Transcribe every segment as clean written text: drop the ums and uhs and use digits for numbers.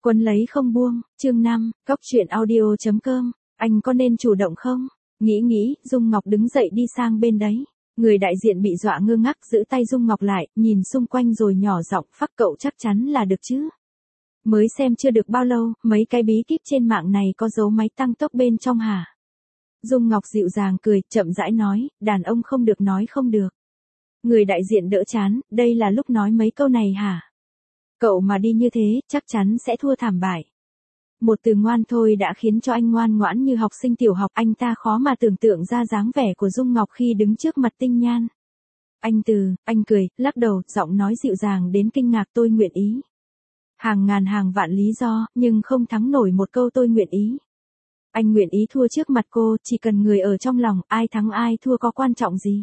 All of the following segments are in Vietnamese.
Quấn lấy không buông, chương 5, Cóc truyện audio.com, anh có nên chủ động không? Nghĩ, Dung Ngọc đứng dậy đi sang bên đấy. Người đại diện bị dọa ngơ ngác giữ tay Dung Ngọc lại, nhìn xung quanh rồi nhỏ giọng phắc cậu chắc chắn là được chứ. Mới xem chưa được bao lâu, mấy cái bí kíp trên mạng này có dấu máy tăng tốc bên trong hả? Dung Ngọc dịu dàng cười, chậm rãi nói, đàn ông không được nói không được. Người đại diện đỡ chán, đây là lúc nói mấy câu này hả? Cậu mà đi như thế, chắc chắn sẽ thua thảm bại. Một từ ngoan thôi đã khiến cho anh ngoan ngoãn như học sinh tiểu học, anh ta khó mà tưởng tượng ra dáng vẻ của Dung Ngọc khi đứng trước mặt Tinh Nhan. Anh cười, lắc đầu, giọng nói dịu dàng đến kinh ngạc, tôi nguyện ý. Hàng ngàn hàng vạn lý do, nhưng không thắng nổi một câu tôi nguyện ý. Anh nguyện ý thua trước mặt cô, chỉ cần người ở trong lòng, ai thắng ai thua có quan trọng gì.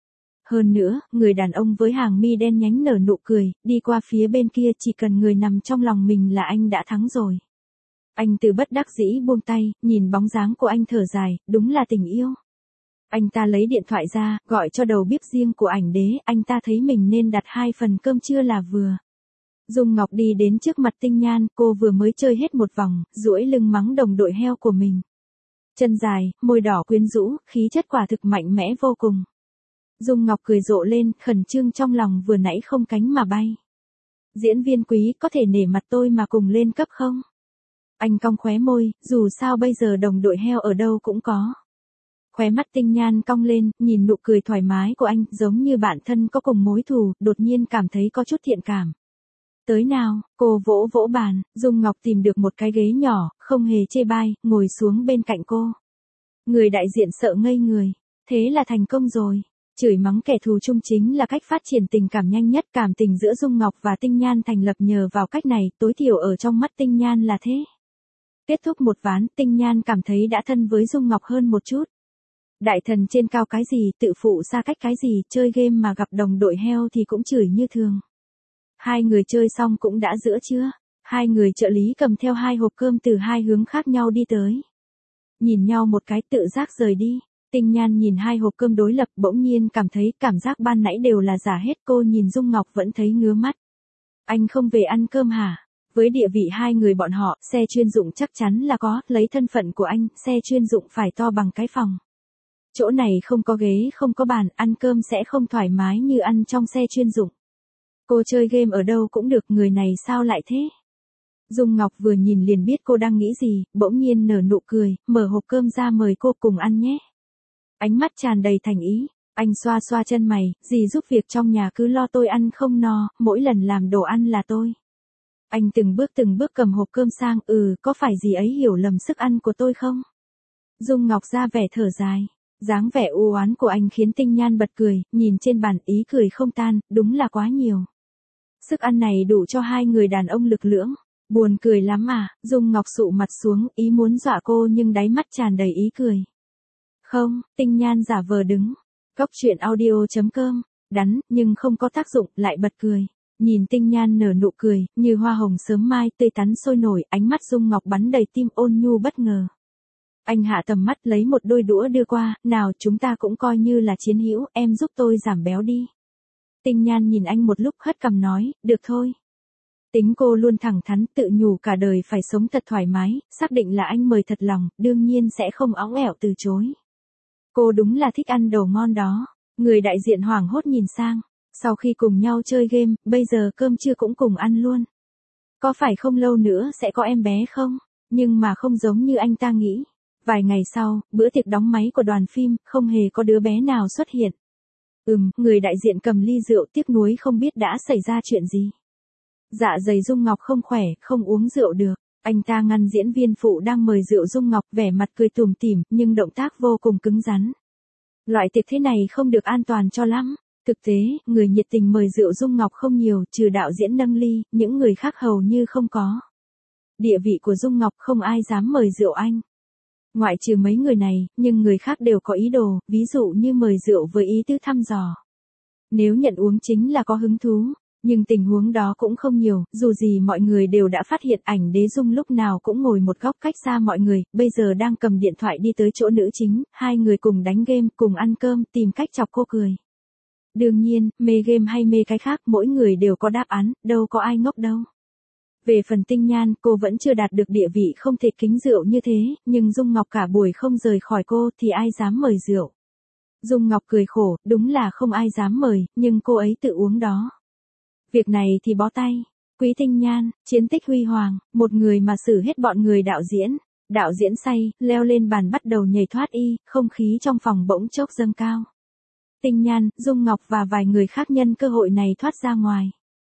Hơn nữa, người đàn ông với hàng mi đen nhánh nở nụ cười, đi qua phía bên kia, chỉ cần người nằm trong lòng mình là anh đã thắng rồi. Anh từ bất đắc dĩ buông tay, nhìn bóng dáng của anh thở dài, đúng là tình yêu. Anh ta lấy điện thoại ra, gọi cho đầu bếp riêng của ảnh đế, anh ta thấy mình nên đặt 2 phần cơm trưa là vừa. Dung Ngọc đi đến trước mặt Tinh Nhan, cô vừa mới chơi hết một vòng, duỗi lưng mắng đồng đội heo của mình. Chân dài, môi đỏ quyến rũ, khí chất quả thực mạnh mẽ vô cùng. Dung Ngọc cười rộ lên, khẩn trương trong lòng vừa nãy không cánh mà bay. Diễn viên quý, có thể nể mặt tôi mà cùng lên cấp không? Anh cong khóe môi, dù sao bây giờ đồng đội heo ở đâu cũng có. Khóe mắt Tinh Nhan cong lên, nhìn nụ cười thoải mái của anh, giống như bạn thân có cùng mối thù, đột nhiên cảm thấy có chút thiện cảm. Tới nào, cô vỗ vỗ bàn, Dung Ngọc tìm được một cái ghế nhỏ, không hề chê bai, ngồi xuống bên cạnh cô. Người đại diện sợ ngây người, thế là thành công rồi. Chửi mắng kẻ thù chung chính là cách phát triển tình cảm nhanh nhất, cảm tình giữa Dung Ngọc và Tinh Nhan thành lập nhờ vào cách này, tối thiểu ở trong mắt Tinh Nhan là thế. Kết thúc một ván, Tinh Nhan cảm thấy đã thân với Dung Ngọc hơn một chút. Đại thần trên cao cái gì, tự phụ xa cách cái gì, chơi game mà gặp đồng đội heo thì cũng chửi như thường. Hai người chơi xong cũng đã giữa trưa, hai người trợ lý cầm theo 2 hộp cơm từ 2 hướng khác nhau đi tới. Nhìn nhau một cái tự giác rời đi. Tinh Nhan nhìn 2 hộp cơm đối lập, bỗng nhiên cảm thấy cảm giác ban nãy đều là giả hết, cô nhìn Dung Ngọc vẫn thấy ngứa mắt. Anh không về ăn cơm hả? Với địa vị hai người bọn họ, xe chuyên dụng chắc chắn là có, lấy thân phận của anh, xe chuyên dụng phải to bằng cái phòng. Chỗ này không có ghế, không có bàn, ăn cơm sẽ không thoải mái như ăn trong xe chuyên dụng. Cô chơi game ở đâu cũng được, người này sao lại thế? Dung Ngọc vừa nhìn liền biết cô đang nghĩ gì, bỗng nhiên nở nụ cười, mở hộp cơm ra mời cô cùng ăn nhé. Ánh mắt tràn đầy thành ý, anh xoa xoa chân mày, dì giúp việc trong nhà cứ lo tôi ăn không no, mỗi lần làm đồ ăn là tôi. Anh từng bước cầm hộp cơm sang, có phải dì ấy hiểu lầm sức ăn của tôi không? Dung Ngọc ra vẻ thở dài, dáng vẻ u oán của anh khiến Tinh Nhan bật cười, nhìn trên bàn ý cười không tan, đúng là quá nhiều. Sức ăn này đủ cho 2 người đàn ông lực lưỡng, buồn cười lắm à, Dung Ngọc sụ mặt xuống, ý muốn dọa cô nhưng đáy mắt tràn đầy ý cười. Không, Tinh Nhan giả vờ đứng. Cóc truyện audio.com, đắn, nhưng không có tác dụng, lại bật cười. Nhìn Tinh Nhan nở nụ cười, như hoa hồng sớm mai, tươi tắn sôi nổi, ánh mắt Dung Ngọc bắn đầy tim ôn nhu bất ngờ. Anh hạ tầm mắt lấy một đôi đũa đưa qua, nào chúng ta cũng coi như là chiến hữu, em giúp tôi giảm béo đi. Tinh Nhan nhìn anh một lúc hất cằm nói, được thôi. Tính cô luôn thẳng thắn, tự nhủ cả đời phải sống thật thoải mái, xác định là anh mời thật lòng, đương nhiên sẽ không óng ẻo từ chối. Cô đúng là thích ăn đồ ngon đó. Người đại diện hoảng hốt nhìn sang. Sau khi cùng nhau chơi game, bây giờ cơm trưa cũng cùng ăn luôn. Có phải không lâu nữa sẽ có em bé không? Nhưng mà không giống như anh ta nghĩ. Vài ngày sau, bữa tiệc đóng máy của đoàn phim, không hề có đứa bé nào xuất hiện. Người đại diện cầm ly rượu tiếc nuối không biết đã xảy ra chuyện gì. Dạ dày Dung Ngọc không khỏe, không uống rượu được. Anh ta ngăn diễn viên phụ đang mời rượu Dung Ngọc, vẻ mặt cười tủm tỉm, nhưng động tác vô cùng cứng rắn. Loại tiệc thế này không được an toàn cho lắm. Thực tế, người nhiệt tình mời rượu Dung Ngọc không nhiều, trừ đạo diễn nâng ly, những người khác hầu như không có. Địa vị của Dung Ngọc không ai dám mời rượu anh. Ngoại trừ mấy người này, nhưng người khác đều có ý đồ, ví dụ như mời rượu với ý tứ thăm dò. Nếu nhận uống chính là có hứng thú. Nhưng tình huống đó cũng không nhiều, dù gì mọi người đều đã phát hiện ảnh đế Dung lúc nào cũng ngồi một góc cách xa mọi người, bây giờ đang cầm điện thoại đi tới chỗ nữ chính, 2 người cùng đánh game, cùng ăn cơm, tìm cách chọc cô cười. Đương nhiên, mê game hay mê cái khác, mỗi người đều có đáp án, đâu có ai ngốc đâu. Về phần Tinh Nhan, cô vẫn chưa đạt được địa vị không thể kính rượu như thế, nhưng Dung Ngọc cả buổi không rời khỏi cô thì ai dám mời rượu. Dung Ngọc cười khổ, đúng là không ai dám mời, nhưng cô ấy tự uống đó. Việc này thì bó tay. Quý Tinh Nhan, chiến tích huy hoàng, một người mà xử hết bọn người đạo diễn. Đạo diễn say, leo lên bàn bắt đầu nhảy thoát y, không khí trong phòng bỗng chốc dâng cao. Tinh Nhan, Dung Ngọc và vài người khác nhân cơ hội này thoát ra ngoài.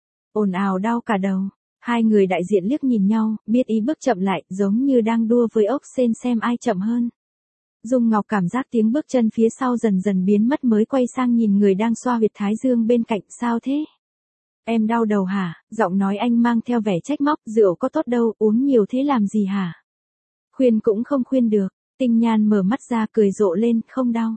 Ồn ào đau cả đầu. Hai người đại diện liếc nhìn nhau, biết ý bước chậm lại, giống như đang đua với ốc sên xem ai chậm hơn. Dung Ngọc cảm giác tiếng bước chân phía sau dần dần biến mất mới quay sang nhìn người đang xoa huyệt thái dương bên cạnh, sao thế? Em đau đầu hả? Giọng nói anh mang theo vẻ trách móc, rượu có tốt đâu, uống nhiều thế làm gì hả? Khuyên cũng không khuyên được. Tinh Nhan mở mắt ra cười rộ lên, không đau.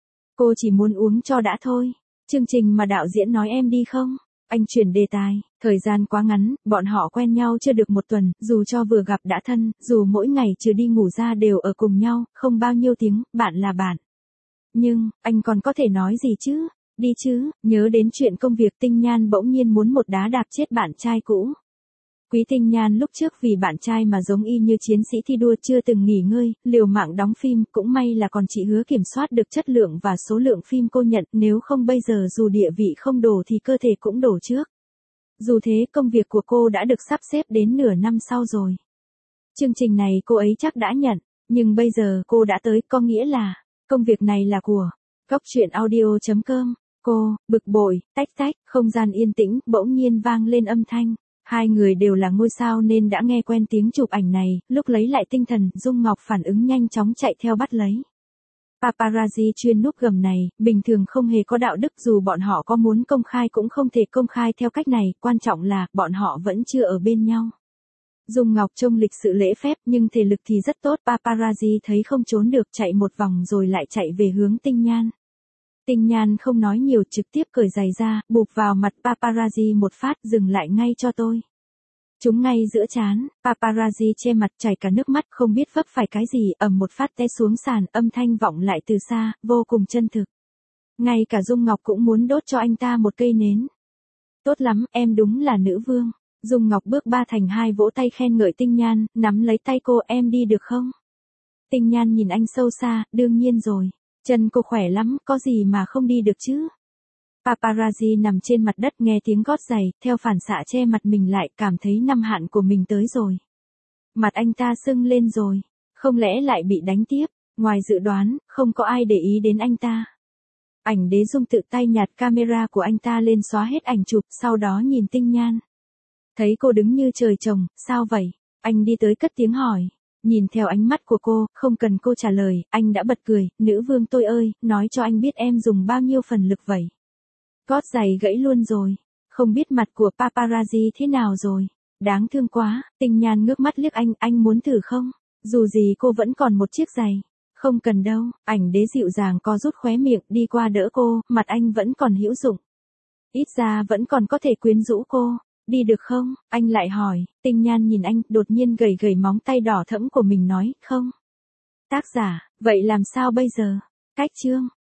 Cô chỉ muốn uống cho đã thôi. Chương trình mà đạo diễn nói em đi không? Anh chuyển đề tài, thời gian quá ngắn, bọn họ quen nhau chưa được một tuần, dù cho vừa gặp đã thân, dù mỗi ngày trừ đi ngủ ra đều ở cùng nhau, không bao nhiêu tiếng, bạn là bạn. Nhưng, anh còn có thể nói gì chứ? Đi chứ, nhớ đến chuyện công việc. Tinh Nhan bỗng nhiên muốn một đá đạp chết bạn trai cũ. Quý Tinh Nhan lúc trước vì bạn trai mà giống y như chiến sĩ thi đua chưa từng nghỉ ngơi, liều mạng đóng phim, cũng may là còn chị hứa kiểm soát được chất lượng và số lượng phim cô nhận, nếu không bây giờ dù địa vị không đổ thì cơ thể cũng đổ trước. Dù thế công việc của cô đã được sắp xếp đến nửa năm sau rồi. Chương trình này cô ấy chắc đã nhận, nhưng bây giờ cô đã tới, có nghĩa là, công việc này là của Cóc Truyện Audio.com. Cô, bực bội, tách tách, không gian yên tĩnh, bỗng nhiên vang lên âm thanh. Hai người đều là ngôi sao nên đã nghe quen tiếng chụp ảnh này, lúc lấy lại tinh thần, Dung Ngọc phản ứng nhanh chóng chạy theo bắt lấy. Paparazzi chuyên núp gầm này, bình thường không hề có đạo đức, dù bọn họ có muốn công khai cũng không thể công khai theo cách này, quan trọng là, bọn họ vẫn chưa ở bên nhau. Dung Ngọc trông lịch sự lễ phép nhưng thể lực thì rất tốt, paparazzi thấy không trốn được chạy một vòng rồi lại chạy về hướng Tinh Nhan. Tinh Nhan không nói nhiều, trực tiếp cởi giày ra, bụp vào mặt paparazzi một phát, dừng lại ngay cho tôi. Chúng ngay giữa trán, paparazzi che mặt chảy cả nước mắt, không biết vấp phải cái gì, ầm một phát té xuống sàn, âm thanh vọng lại từ xa, vô cùng chân thực. Ngay cả Dung Ngọc cũng muốn đốt cho anh ta một cây nến. Tốt lắm, em đúng là nữ vương. Dung Ngọc bước 3 thành 2 vỗ tay khen ngợi Tinh Nhan, nắm lấy tay cô, em đi được không? Tinh Nhan nhìn anh sâu xa, đương nhiên rồi. Chân cô khỏe lắm, có gì mà không đi được chứ? Paparazzi nằm trên mặt đất nghe tiếng gót giày, theo phản xạ che mặt mình lại, cảm thấy năm hạn của mình tới rồi. Mặt anh ta sưng lên rồi, không lẽ lại bị đánh tiếp? Ngoài dự đoán, không có ai để ý đến anh ta. Ảnh Đế Dung tự tay nhặt camera của anh ta lên xóa hết ảnh chụp, sau đó nhìn Tinh Nhan. Thấy cô đứng như trời trồng, sao vậy? Anh đi tới cất tiếng hỏi. Nhìn theo ánh mắt của cô, không cần cô trả lời, anh đã bật cười, nữ vương tôi ơi, nói cho anh biết em dùng bao nhiêu phần lực vậy. Gót giày gãy luôn rồi, không biết mặt của paparazzi thế nào rồi, đáng thương quá. Tinh Nhan ngước mắt liếc anh muốn thử không? Dù gì cô vẫn còn một chiếc giày. Không cần đâu, Ảnh Đế dịu dàng co rút khóe miệng đi qua đỡ cô, mặt anh vẫn còn hữu dụng. Ít ra vẫn còn có thể quyến rũ cô. Đi được không? Anh lại hỏi. Tinh Nhan nhìn anh, đột nhiên gầy gầy móng tay đỏ thẫm của mình nói, không. Tác giả, vậy làm sao bây giờ? Cách chương.